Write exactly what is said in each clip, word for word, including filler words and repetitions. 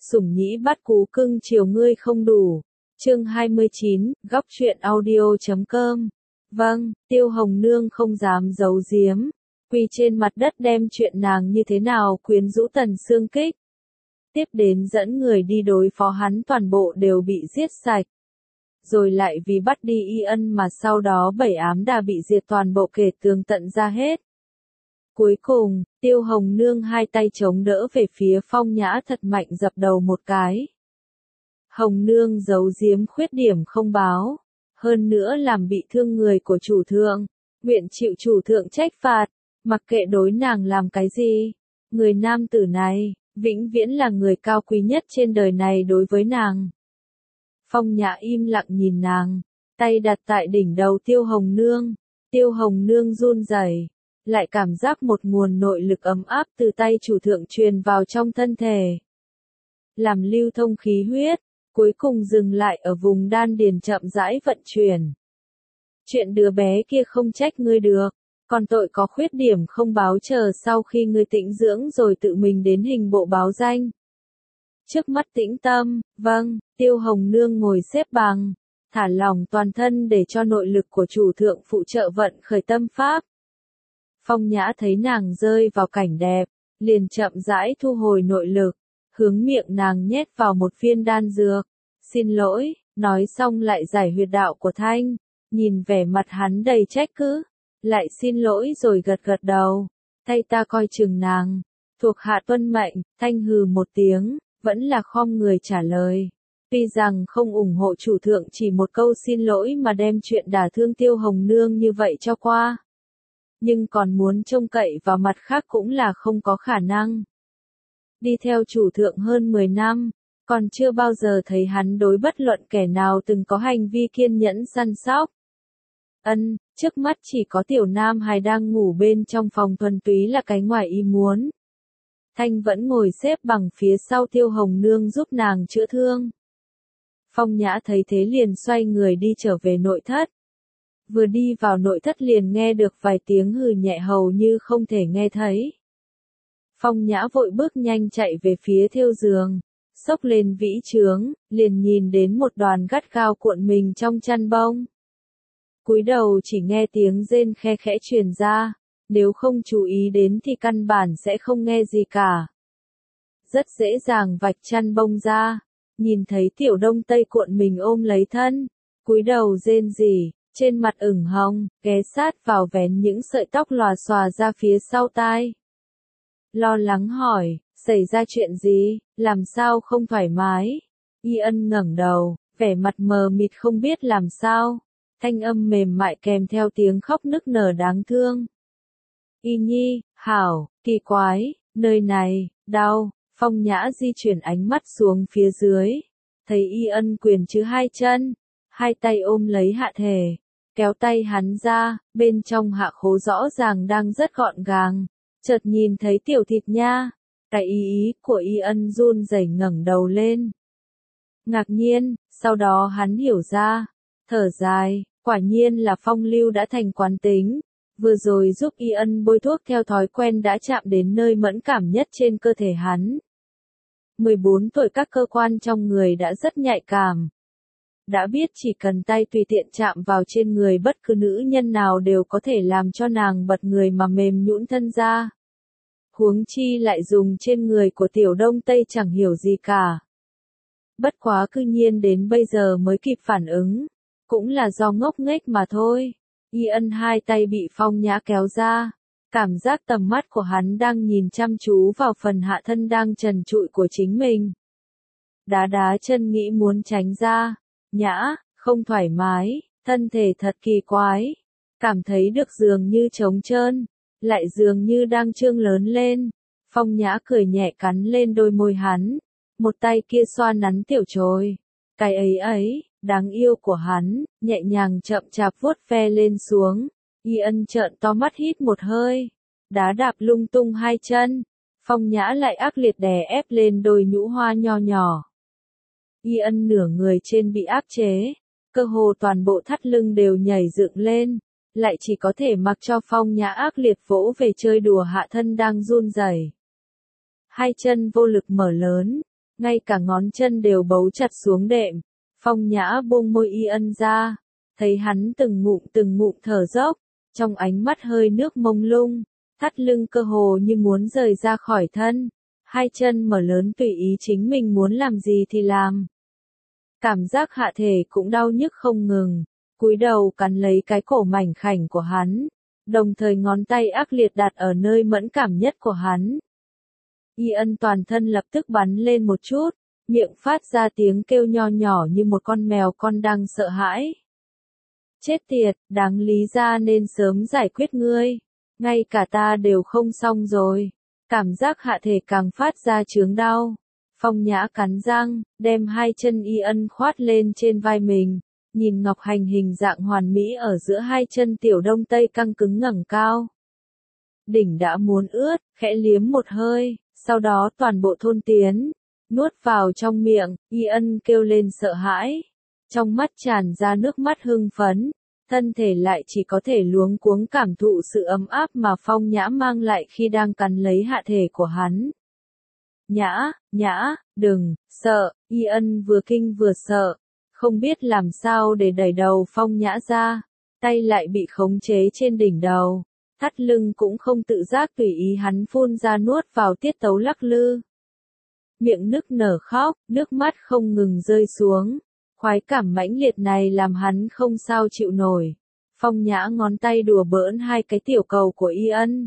Sủng nhĩ bắt cú cưng chiều ngươi không đủ. Chương hai mươi chín, góc truyện audio chấm com. Vâng, Tiêu Hồng Nương không dám giấu giếm, quỳ trên mặt đất đem chuyện nàng như thế nào quyến rũ Tần Xương kích. Tiếp đến dẫn người đi đối phó hắn toàn bộ đều bị giết sạch. Rồi lại vì bắt đi Y Ân mà sau đó bảy ám đà bị diệt toàn bộ kể tường tận ra hết. Cuối cùng, Tiêu Hồng Nương hai tay chống đỡ về phía Phong Nhã thật mạnh dập đầu một cái. Hồng Nương giấu giếm khuyết điểm không báo, hơn nữa làm bị thương người của chủ thượng, nguyện chịu chủ thượng trách phạt, mặc kệ đối nàng làm cái gì. Người nam tử này, vĩnh viễn là người cao quý nhất trên đời này đối với nàng. Phong Nhã im lặng nhìn nàng, tay đặt tại đỉnh đầu Tiêu Hồng Nương. Tiêu Hồng Nương run rẩy, lại cảm giác một nguồn nội lực ấm áp từ tay chủ thượng truyền vào trong thân thể, làm lưu thông khí huyết, cuối cùng dừng lại ở vùng đan điền chậm rãi vận chuyển. Chuyện đứa bé kia không trách ngươi được, còn tội có khuyết điểm không báo chờ sau khi ngươi tĩnh dưỡng rồi tự mình đến hình bộ báo danh. Trước mắt tĩnh tâm, vâng, Tiêu Hồng Nương ngồi xếp bằng, thả lỏng toàn thân để cho nội lực của chủ thượng phụ trợ vận khởi tâm pháp. Phong Nhã thấy nàng rơi vào cảnh đẹp, liền chậm rãi thu hồi nội lực, hướng miệng nàng nhét vào một viên đan dược. Xin lỗi, nói xong lại giải huyệt đạo của Thanh, nhìn vẻ mặt hắn đầy trách cứ, lại xin lỗi rồi gật gật đầu, thay ta coi chừng nàng, thuộc hạ tuân mệnh. Thanh hừ một tiếng, vẫn là khom người trả lời. Tuy rằng không ủng hộ chủ thượng chỉ một câu xin lỗi mà đem chuyện đả thương Tiêu Hồng Nương như vậy cho qua, nhưng còn muốn trông cậy vào mặt khác cũng là không có khả năng. Đi theo chủ thượng hơn mười năm, còn chưa bao giờ thấy hắn đối bất luận kẻ nào từng có hành vi kiên nhẫn săn sóc. Ân, trước mắt chỉ có tiểu nam hài đang ngủ bên trong phòng thuần túy là cái ngoài ý muốn. Thanh vẫn ngồi xếp bằng phía sau Tiêu Hồng Nương giúp nàng chữa thương. Phong Nhã thấy thế liền xoay người đi trở về nội thất. Vừa đi vào nội thất liền nghe được vài tiếng hừ nhẹ hầu như không thể nghe thấy. Phong Nhã vội bước nhanh chạy về phía thêu giường, xốc lên vĩ trướng, liền nhìn đến một đoàn gắt gao cuộn mình trong chăn bông. Cúi đầu chỉ nghe tiếng rên khe khẽ truyền ra, nếu không chú ý đến thì căn bản sẽ không nghe gì cả. Rất dễ dàng vạch chăn bông ra, nhìn thấy Tiểu Đông Tây cuộn mình ôm lấy thân, cúi đầu rên rỉ, trên mặt ửng hồng, ghé sát vào vén những sợi tóc lòa xòa ra phía sau tai. Lo lắng hỏi, xảy ra chuyện gì, làm sao không thoải mái? Y Ân ngẩng đầu, vẻ mặt mờ mịt không biết làm sao, thanh âm mềm mại kèm theo tiếng khóc nức nở đáng thương. Y Nhi, hảo, kỳ quái, nơi này, đau. Phong Nhã di chuyển ánh mắt xuống phía dưới, thấy Y Ân quyền chứ hai chân, hai tay ôm lấy hạ thể, kéo tay hắn ra, bên trong hạ khố rõ ràng đang rất gọn gàng, chợt nhìn thấy tiểu thịt nha, cái ý ý của Y Ân run rẩy ngẩng đầu lên. Ngạc nhiên, sau đó hắn hiểu ra, thở dài, quả nhiên là phong lưu đã thành quán tính, vừa rồi giúp Y Ân bôi thuốc theo thói quen đã chạm đến nơi mẫn cảm nhất trên cơ thể hắn. mười bốn tuổi các cơ quan trong người đã rất nhạy cảm. Đã biết chỉ cần tay tùy tiện chạm vào trên người bất cứ nữ nhân nào đều có thể làm cho nàng bật người mà mềm nhũn thân ra. Huống chi lại dùng trên người của Tiểu Đông Tây chẳng hiểu gì cả. Bất quá cư nhiên đến bây giờ mới kịp phản ứng, cũng là do ngốc nghếch mà thôi. Y Ân hai tay bị Phong Nhã kéo ra, cảm giác tầm mắt của hắn đang nhìn chăm chú vào phần hạ thân đang trần trụi của chính mình. Đá đá chân nghĩ muốn tránh ra, Nhã, không thoải mái, thân thể thật kỳ quái, cảm thấy được dường như trống trơn, lại dường như đang trương lớn lên. Phong Nhã cười nhẹ cắn lên đôi môi hắn, một tay kia xoa nắn tiểu trồi, cái ấy ấy, đáng yêu của hắn, nhẹ nhàng chậm chạp vuốt ve lên xuống. Y Ân trợn to mắt hít một hơi, đá đạp lung tung hai chân, Phong Nhã lại ác liệt đè ép lên đôi nhũ hoa nho nhỏ. Y Ân nửa người trên bị áp chế, cơ hồ toàn bộ thắt lưng đều nhảy dựng lên, lại chỉ có thể mặc cho Phong Nhã ác liệt vỗ về chơi đùa hạ thân đang run rẩy. Hai chân vô lực mở lớn, ngay cả ngón chân đều bấu chặt xuống đệm. Phong Nhã buông môi Y Ân ra, thấy hắn từng ngụm từng ngụm thở dốc, trong ánh mắt hơi nước mông lung, thắt lưng cơ hồ như muốn rời ra khỏi thân, hai chân mở lớn tùy ý chính mình muốn làm gì thì làm. Cảm giác hạ thể cũng đau nhức không ngừng, cúi đầu cắn lấy cái cổ mảnh khảnh của hắn, đồng thời ngón tay ác liệt đặt ở nơi mẫn cảm nhất của hắn. Y Ân toàn thân lập tức bắn lên một chút, miệng phát ra tiếng kêu nho nhỏ như một con mèo con đang sợ hãi. Chết tiệt, đáng lý ra nên sớm giải quyết ngươi, ngay cả ta đều không xong rồi. Cảm giác hạ thể càng phát ra chướng đau. Phong Nhã cắn răng, đem hai chân Y Ân khoát lên trên vai mình, nhìn ngọc hành hình dạng hoàn mỹ ở giữa hai chân Tiểu Đông Tây căng cứng ngẩng cao. Đỉnh đã muốn ướt, khẽ liếm một hơi, sau đó toàn bộ thôn tiến, nuốt vào trong miệng. Y Ân kêu lên sợ hãi, trong mắt tràn ra nước mắt hưng phấn, thân thể lại chỉ có thể luống cuống cảm thụ sự ấm áp mà Phong Nhã mang lại khi đang cắn lấy hạ thể của hắn. Nhã, Nhã, đừng, sợ. Y Ân vừa kinh vừa sợ, không biết làm sao để đẩy đầu Phong Nhã ra, tay lại bị khống chế trên đỉnh đầu, thắt lưng cũng không tự giác tùy ý hắn phun ra nuốt vào tiết tấu lắc lư. Miệng nức nở khóc, nước mắt không ngừng rơi xuống, khoái cảm mãnh liệt này làm hắn không sao chịu nổi. Phong Nhã ngón tay đùa bỡn hai cái tiểu cầu của Y Ân.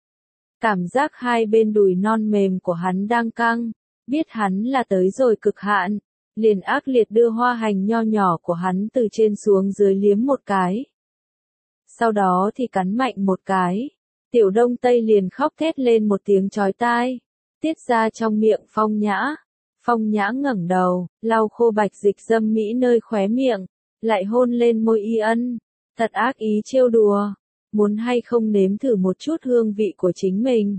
Cảm giác hai bên đùi non mềm của hắn đang căng, biết hắn là tới rồi cực hạn, liền ác liệt đưa hoa hành nho nhỏ của hắn từ trên xuống dưới liếm một cái. Sau đó thì cắn mạnh một cái, Tiểu Đông Tây liền khóc thét lên một tiếng chói tai, tiết ra trong miệng Phong Nhã. Phong Nhã ngẩng đầu, lau khô bạch dịch dâm mỹ nơi khóe miệng, lại hôn lên môi Y Ân, thật ác ý trêu đùa, muốn hay không nếm thử một chút hương vị của chính mình.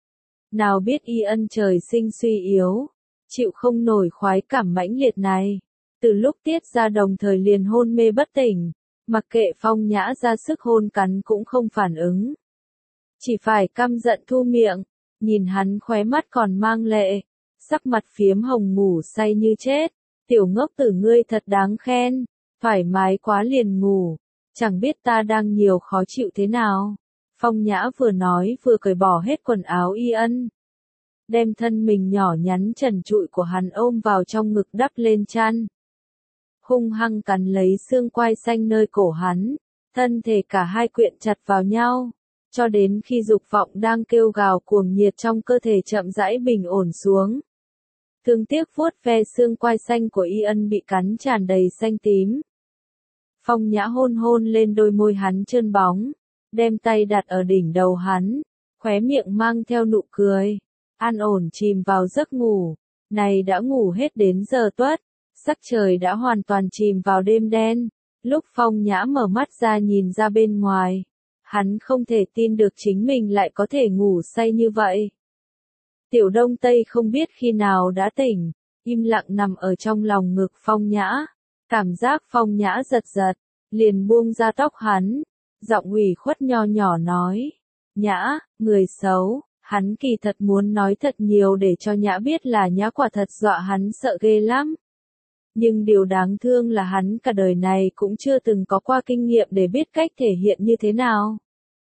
Nào biết Y Ân trời sinh suy yếu, chịu không nổi khoái cảm mãnh liệt này, từ lúc tiết ra đồng thời liền hôn mê bất tỉnh, mặc kệ Phong Nhã ra sức hôn cắn cũng không phản ứng. Chỉ phải căm giận thu miệng, nhìn hắn khóe mắt còn mang lệ, sắc mặt phiếm hồng ngủ say như chết. Tiểu ngốc tử ngươi thật đáng khen, thoải mái quá liền ngủ, chẳng biết ta đang nhiều khó chịu thế nào. Phong Nhã vừa nói vừa cởi bỏ hết quần áo Y Ân, đem thân mình nhỏ nhắn trần trụi của hắn ôm vào trong ngực đắp lên chăn, hung hăng cắn lấy xương quai xanh nơi cổ hắn, thân thể cả hai quyện chặt vào nhau, cho đến khi dục vọng đang kêu gào cuồng nhiệt trong cơ thể chậm rãi bình ổn xuống. Thương tiếc vuốt ve xương quai xanh của Y Ân bị cắn tràn đầy xanh tím. Phong Nhã hôn hôn lên đôi môi hắn trơn bóng, đem tay đặt ở đỉnh đầu hắn, khóe miệng mang theo nụ cười, an ổn chìm vào giấc ngủ. Này đã ngủ hết đến giờ tuất, sắc trời đã hoàn toàn chìm vào đêm đen. Lúc Phong Nhã mở mắt ra nhìn ra bên ngoài, hắn không thể tin được chính mình lại có thể ngủ say như vậy. Tiểu Đông Tây không biết khi nào đã tỉnh, im lặng nằm ở trong lòng ngực Phong Nhã, cảm giác Phong Nhã giật giật, liền buông ra tóc hắn, giọng ủy khuất nho nhỏ nói, Nhã, người xấu. Hắn kỳ thật muốn nói thật nhiều để cho Nhã biết là Nhã quả thật dọa hắn sợ ghê lắm. Nhưng điều đáng thương là hắn cả đời này cũng chưa từng có qua kinh nghiệm để biết cách thể hiện như thế nào.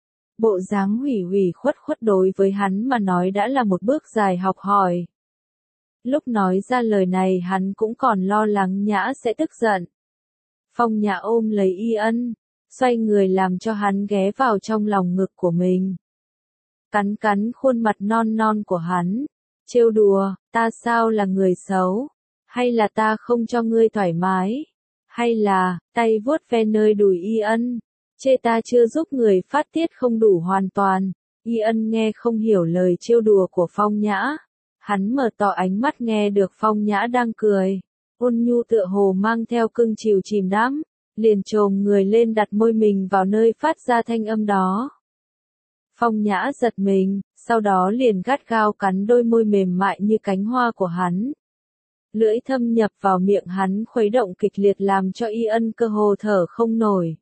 Bộ dáng hủy hủy khuất khuất đối với hắn mà nói đã là một bước dài học hỏi. Lúc nói ra lời này hắn cũng còn lo lắng Nhã sẽ tức giận. Phong Nhã ôm lấy Y Ân, xoay người làm cho hắn ghé vào trong lòng ngực của mình. Cắn cắn khuôn mặt non non của hắn, trêu đùa, ta sao là người xấu, hay là ta không cho ngươi thoải mái, hay là, tay vuốt ve nơi đùi Y Ân, chê ta chưa giúp người phát tiết không đủ hoàn toàn. Y Ân nghe không hiểu lời trêu đùa của Phong Nhã, hắn mở to ánh mắt nghe được Phong Nhã đang cười, ôn nhu tựa hồ mang theo cưng chiều chìm đắm, liền chồm người lên đặt môi mình vào nơi phát ra thanh âm đó. Phong Nhã giật mình, sau đó liền gắt gao cắn đôi môi mềm mại như cánh hoa của hắn. Lưỡi thâm nhập vào miệng hắn khuấy động kịch liệt làm cho Y Ân cơ hồ thở không nổi.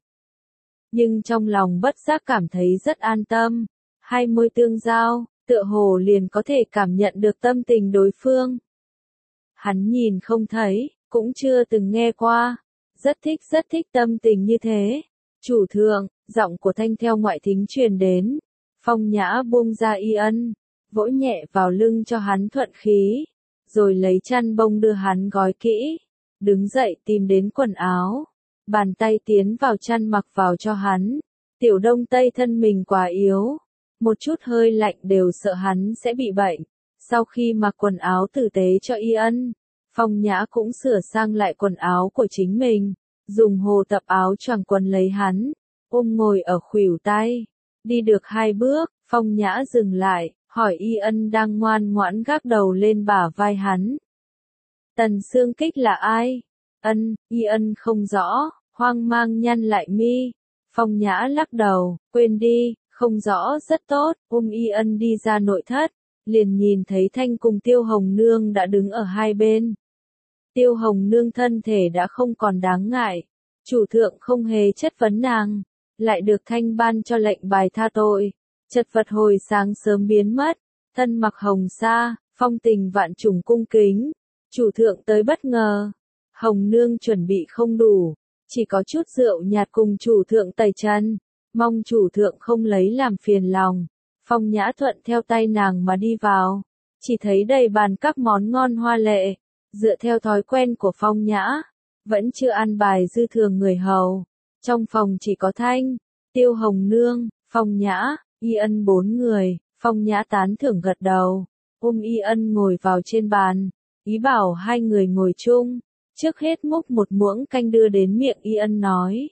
Nhưng trong lòng bất giác cảm thấy rất an tâm, hai môi tương giao, tựa hồ liền có thể cảm nhận được tâm tình đối phương. Hắn nhìn không thấy, cũng chưa từng nghe qua. Rất thích rất thích tâm tình như thế. Chủ thượng, giọng của Thanh theo ngoại thính truyền đến. Phong Nhã buông ra Y Ân, vỗ nhẹ vào lưng cho hắn thuận khí, rồi lấy chăn bông đưa hắn gói kỹ, đứng dậy tìm đến quần áo, bàn tay tiến vào chăn mặc vào cho hắn. Tiểu Đông Tây thân mình quá yếu, một chút hơi lạnh đều sợ hắn sẽ bị bệnh. Sau khi mặc quần áo tử tế cho Y Ân, Phong Nhã cũng sửa sang lại quần áo của chính mình, dùng hồ tập áo choàng quần lấy hắn, ôm ngồi ở khuỷu tay. Đi được hai bước, Phong Nhã dừng lại, hỏi Y Ân đang ngoan ngoãn gác đầu lên bả vai hắn. Tần Xương Kích là ai? Ân, Y Ân không rõ, hoang mang nhăn lại mi. Phong Nhã lắc đầu, quên đi, không rõ rất tốt, ôm Y Ân đi ra nội thất, liền nhìn thấy Thanh cùng Tiêu Hồng Nương đã đứng ở hai bên. Tiêu Hồng Nương thân thể đã không còn đáng ngại, chủ thượng không hề chất vấn nàng, lại được Thanh ban cho lệnh bài tha tội. Chật vật hồi sáng sớm biến mất, thân mặc hồng sa, phong tình vạn trùng cung kính. Chủ thượng tới bất ngờ, Hồng Nương chuẩn bị không đủ, chỉ có chút rượu nhạt cùng chủ thượng tẩy chân, mong chủ thượng không lấy làm phiền lòng. Phong Nhã thuận theo tay nàng mà đi vào, chỉ thấy đầy bàn các món ngon hoa lệ. Dựa theo thói quen của Phong Nhã, vẫn chưa ăn bài dư thừa người hầu. Trong phòng chỉ có Thanh, Tiêu Hồng Nương, Phong Nhã, Y Ân bốn người. Phong Nhã tán thưởng gật đầu, ôm Y Ân ngồi vào trên bàn, ý bảo hai người ngồi chung. Trước hết múc một muỗng canh đưa đến miệng Y Ân nói.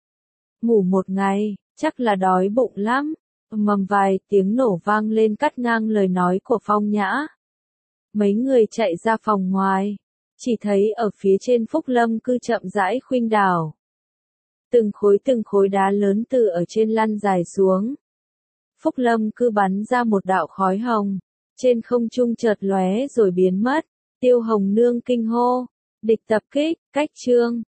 Ngủ một ngày, chắc là đói bụng lắm. Mầm vài tiếng nổ vang lên cắt ngang lời nói của Phong Nhã. Mấy người chạy ra phòng ngoài, chỉ thấy ở phía trên Phúc Lâm cư chậm rãi khuynh đảo. Từng khối từng khối đá lớn từ ở trên lăn dài xuống. Phúc Lâm cư bắn ra một đạo khói hồng, trên không trung chợt lóe rồi biến mất. Tiêu Hồng Nương kinh hô, địch tập kích, cách chương.